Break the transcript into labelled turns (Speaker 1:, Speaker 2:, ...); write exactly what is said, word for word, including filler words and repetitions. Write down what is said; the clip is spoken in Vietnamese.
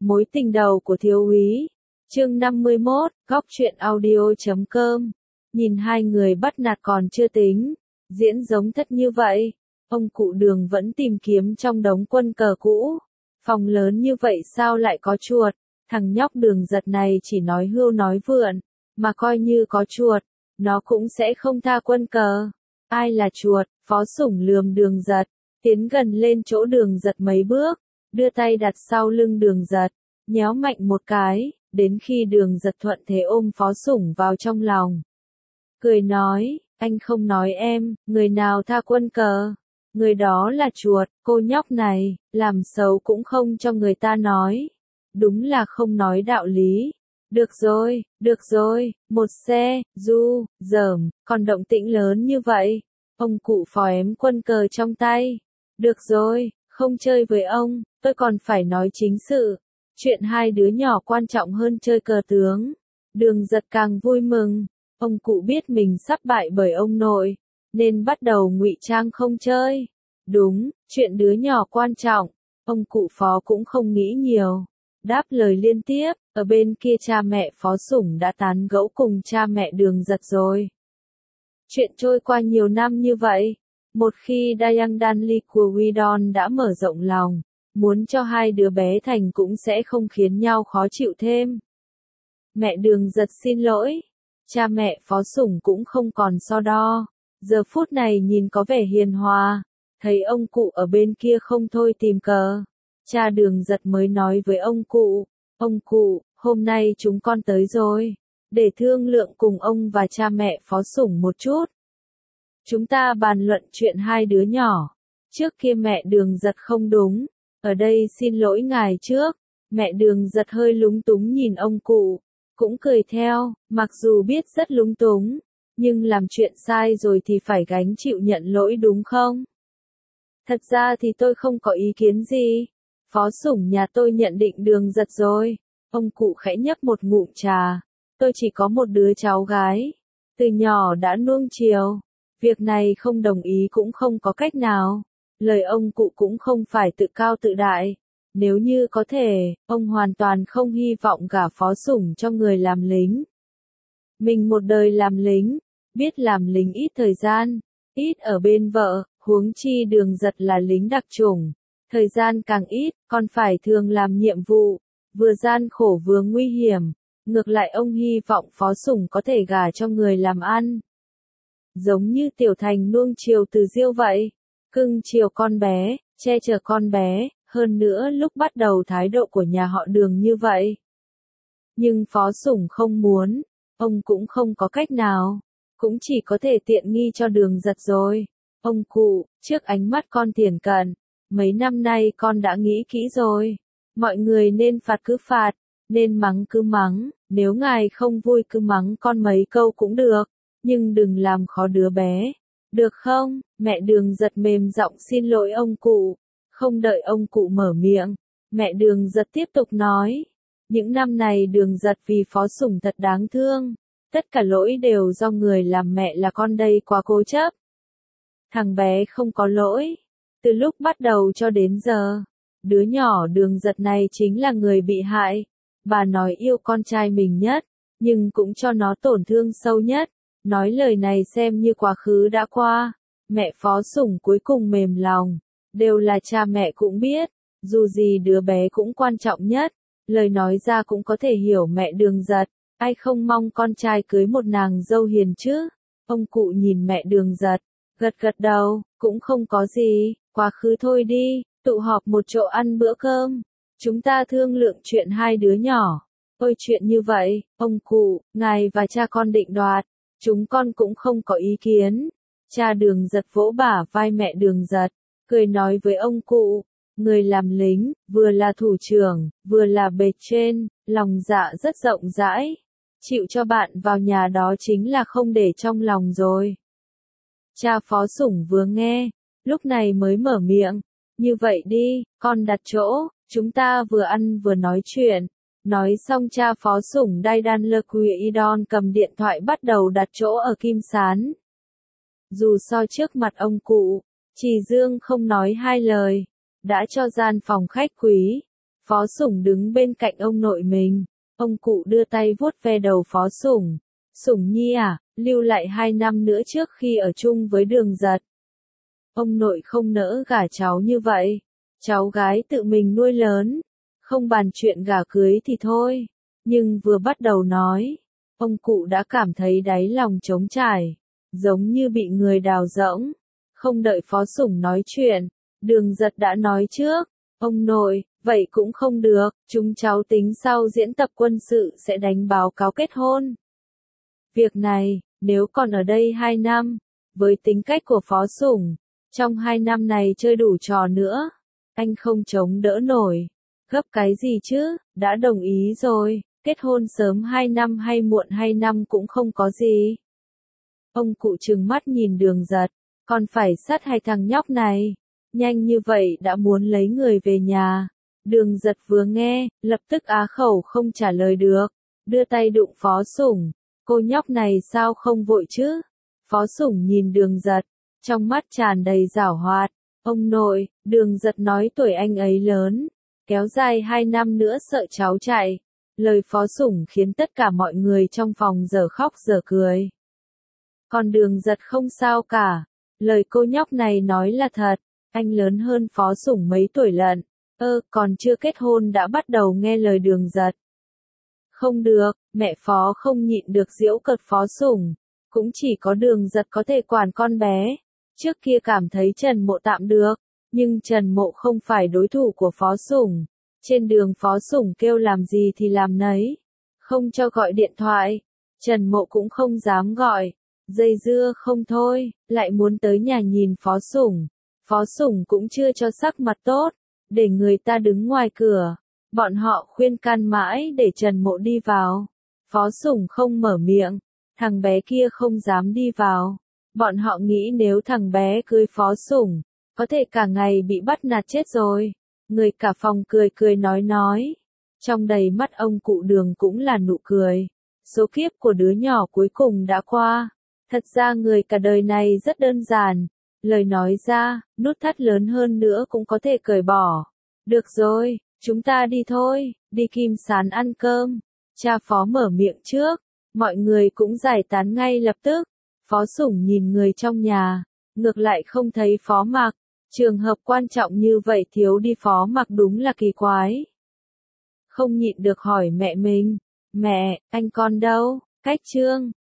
Speaker 1: Mối tình đầu của thiếu úy. Chương năm mươi mốt, góc truyện audio chấm com. Nhìn hai người bắt nạt còn chưa tính, diễn giống thất như vậy, ông cụ Đường vẫn tìm kiếm trong đống quân cờ cũ. Phòng lớn như vậy sao lại có chuột? Thằng nhóc Đường Giật này chỉ nói hưu nói vượn, mà coi như có chuột, nó cũng sẽ không tha quân cờ. Ai là chuột? Phó Sủng lườm Đường Giật, tiến gần lên chỗ Đường Giật mấy bước, đưa tay đặt sau lưng Đường Giật, nhéo mạnh một cái, đến khi Đường Giật thuận thế ôm Phó Sủng vào trong lòng. Cười nói, anh không nói em, người nào tha quân cờ? Người đó là chuột, cô nhóc này, làm xấu cũng không cho người ta nói. Đúng là không nói đạo lý. Được rồi, được rồi, một xe, du, dởm, còn động tĩnh lớn như vậy. Ông cụ Phó ém quân cờ trong tay. Được rồi, không chơi với ông, tôi còn phải nói chính sự. Chuyện hai đứa nhỏ quan trọng hơn chơi cờ tướng. Đường Giật càng vui mừng. Ông cụ biết mình sắp bại bởi ông nội, nên bắt đầu ngụy trang không chơi. Đúng, chuyện đứa nhỏ quan trọng. Ông cụ Phó cũng không nghĩ nhiều. Đáp lời liên tiếp, ở bên kia cha mẹ Phó Sủng đã tán gẫu cùng cha mẹ Đường Giật rồi. Chuyện trôi qua nhiều năm như vậy, một khi Dayang Danli của Widon đã mở rộng lòng, muốn cho hai đứa bé thành cũng sẽ không khiến nhau khó chịu thêm. Mẹ Đường Giật xin lỗi. Cha mẹ Phó Sủng cũng không còn so đo. Giờ phút này nhìn có vẻ hiền hòa, thấy ông cụ ở bên kia không thôi tìm cờ. Cha Đường Giật mới nói với ông cụ, ông cụ, hôm nay chúng con tới rồi, để thương lượng cùng ông và cha mẹ Phó Sủng một chút. Chúng ta bàn luận chuyện hai đứa nhỏ. Trước kia mẹ Đường Giật không đúng, ở đây xin lỗi ngài trước. Mẹ Đường Giật hơi lúng túng nhìn ông cụ, cũng cười theo, mặc dù biết rất lúng túng, nhưng làm chuyện sai rồi thì phải gánh chịu nhận lỗi đúng không? Thật ra thì tôi không có ý kiến gì. Phó Sủng nhà tôi nhận định Đường Giật rồi. Ông cụ khẽ nhấp một ngụm trà. Tôi chỉ có một đứa cháu gái, từ nhỏ đã nuông chiều. Việc này không đồng ý cũng không có cách nào. Lời ông cụ cũng không phải tự cao tự đại. Nếu như có thể, ông hoàn toàn không hy vọng gả Phó Sủng cho người làm lính. Mình một đời làm lính, biết làm lính ít thời gian, ít ở bên vợ, huống chi Đường Giật là lính đặc chủng. Thời gian càng ít, còn phải thường làm nhiệm vụ, vừa gian khổ vừa nguy hiểm. Ngược lại ông hy vọng Phó Sủng có thể gả cho người làm ăn. Giống như Tiểu Thành nuông chiều Từ Diêu vậy, cưng chiều con bé, che chở con bé. Hơn nữa lúc bắt đầu thái độ của nhà họ Đường như vậy. Nhưng Phó Sủng không muốn, ông cũng không có cách nào, cũng chỉ có thể tiện nghi cho Đường Giật rồi. Ông cụ, trước ánh mắt con tiền cận, mấy năm nay con đã nghĩ kỹ rồi. Mọi người nên phạt cứ phạt, nên mắng cứ mắng, nếu ngài không vui cứ mắng con mấy câu cũng được, nhưng đừng làm khó đứa bé. Được không? Mẹ Đường Giật mềm giọng xin lỗi ông cụ. Không đợi ông cụ mở miệng, mẹ Đường Giật tiếp tục nói. Những năm này Đường Giật vì Phó Sủng thật đáng thương. Tất cả lỗi đều do người làm mẹ là con đây quá cố chấp. Thằng bé không có lỗi. Từ lúc bắt đầu cho đến giờ, đứa nhỏ Đường Giật này chính là người bị hại. Bà nói yêu con trai mình nhất, nhưng cũng cho nó tổn thương sâu nhất. Nói lời này xem như quá khứ đã qua. Mẹ Phó Sủng cuối cùng mềm lòng. Đều là cha mẹ cũng biết, dù gì đứa bé cũng quan trọng nhất, lời nói ra cũng có thể hiểu mẹ Đường Giật, ai không mong con trai cưới một nàng dâu hiền chứ. Ông cụ nhìn mẹ Đường Giật, gật gật đầu, cũng không có gì, quá khứ thôi đi, tụ họp một chỗ ăn bữa cơm, chúng ta thương lượng chuyện hai đứa nhỏ. Ôi chuyện như vậy, ông cụ, ngài và cha con định đoạt, chúng con cũng không có ý kiến. Cha Đường Giật vỗ bả vai mẹ Đường Giật, cười nói với ông cụ, người làm lính, vừa là thủ trưởng, vừa là bề trên, lòng dạ rất rộng rãi. Chịu cho bạn vào nhà đó chính là không để trong lòng rồi. Cha Phó Sủng vừa nghe, lúc này mới mở miệng, như vậy đi, con đặt chỗ, chúng ta vừa ăn vừa nói chuyện. Nói xong cha Phó Sủng Dayang Danli cầm điện thoại bắt đầu đặt chỗ ở Kim Sán. Dù so trước mặt ông cụ, Trì Dương không nói hai lời, đã cho gian phòng khách quý, Phó Sủng đứng bên cạnh ông nội mình. Ông cụ đưa tay vuốt ve đầu Phó Sủng. Sủng Nhi à, lưu lại hai năm nữa trước khi ở chung với Đường Giật. Ông nội không nỡ gả cháu như vậy. Cháu gái tự mình nuôi lớn. Không bàn chuyện gả cưới thì thôi. Nhưng vừa bắt đầu nói, ông cụ đã cảm thấy đáy lòng trống trải. Giống như bị người đào rỗng. Không đợi Phó Sủng nói chuyện, Đường Giật đã nói trước. Ông nội, vậy cũng không được, chúng cháu tính sau diễn tập quân sự sẽ đánh báo cáo kết hôn. Việc này, nếu còn ở đây hai năm, với tính cách của Phó Sủng, trong hai năm này chơi đủ trò nữa, anh không chống đỡ nổi. Gấp cái gì chứ, đã đồng ý rồi, kết hôn sớm hai năm hay muộn hai năm cũng không có gì. Ông cụ trừng mắt nhìn Đường Giật, còn phải sát hai thằng nhóc này. Nhanh như vậy đã muốn lấy người về nhà. Đường Giật vừa nghe, lập tức á khẩu không trả lời được. Đưa tay đụng Phó Sủng. Cô nhóc này sao không vội chứ? Phó Sủng nhìn Đường Giật, trong mắt tràn đầy giảo hoạt. Ông nội, Đường Giật nói tuổi anh ấy lớn. Kéo dài hai năm nữa sợ cháu chạy. Lời Phó Sủng khiến tất cả mọi người trong phòng dở khóc dở cười. Còn Đường Giật không sao cả. Lời cô nhóc này nói là thật. Anh lớn hơn Phó Sủng mấy tuổi lận. Ơ, còn chưa kết hôn đã bắt đầu nghe lời Đường Giật. Không được, mẹ Phó không nhịn được giễu cợt Phó Sủng. Cũng chỉ có Đường Giật có thể quản con bé. Trước kia cảm thấy Trần Mộ tạm được. Nhưng Trần Mộ không phải đối thủ của Phó Sủng. Trên đường Phó Sủng kêu làm gì thì làm nấy. Không cho gọi điện thoại. Trần Mộ cũng không dám gọi. Dây dưa không thôi, lại muốn tới nhà nhìn Phó Sủng. Phó Sủng cũng chưa cho sắc mặt tốt, để người ta đứng ngoài cửa. Bọn họ khuyên can mãi để Trần Mộ đi vào. Phó Sủng không mở miệng, thằng bé kia không dám đi vào. Bọn họ nghĩ nếu thằng bé cưới Phó Sủng, có thể cả ngày bị bắt nạt chết rồi. Người cả phòng cười cười nói nói. Trong đầy mắt ông cụ Đường cũng là nụ cười. Số kiếp của đứa nhỏ cuối cùng đã qua. Thật ra người cả đời này rất đơn giản. Lời nói ra, nút thắt lớn hơn nữa cũng có thể cởi bỏ. Được rồi, chúng ta đi thôi, đi Kim Sán ăn cơm. Cha Phó mở miệng trước, mọi người cũng giải tán ngay lập tức. Phó Sủng nhìn người trong nhà, ngược lại không thấy Phó Mạc. Trường hợp quan trọng như vậy thiếu đi Phó Mạc đúng là kỳ quái. Không nhịn được hỏi mẹ mình, mẹ, anh con đâu, cách Trương.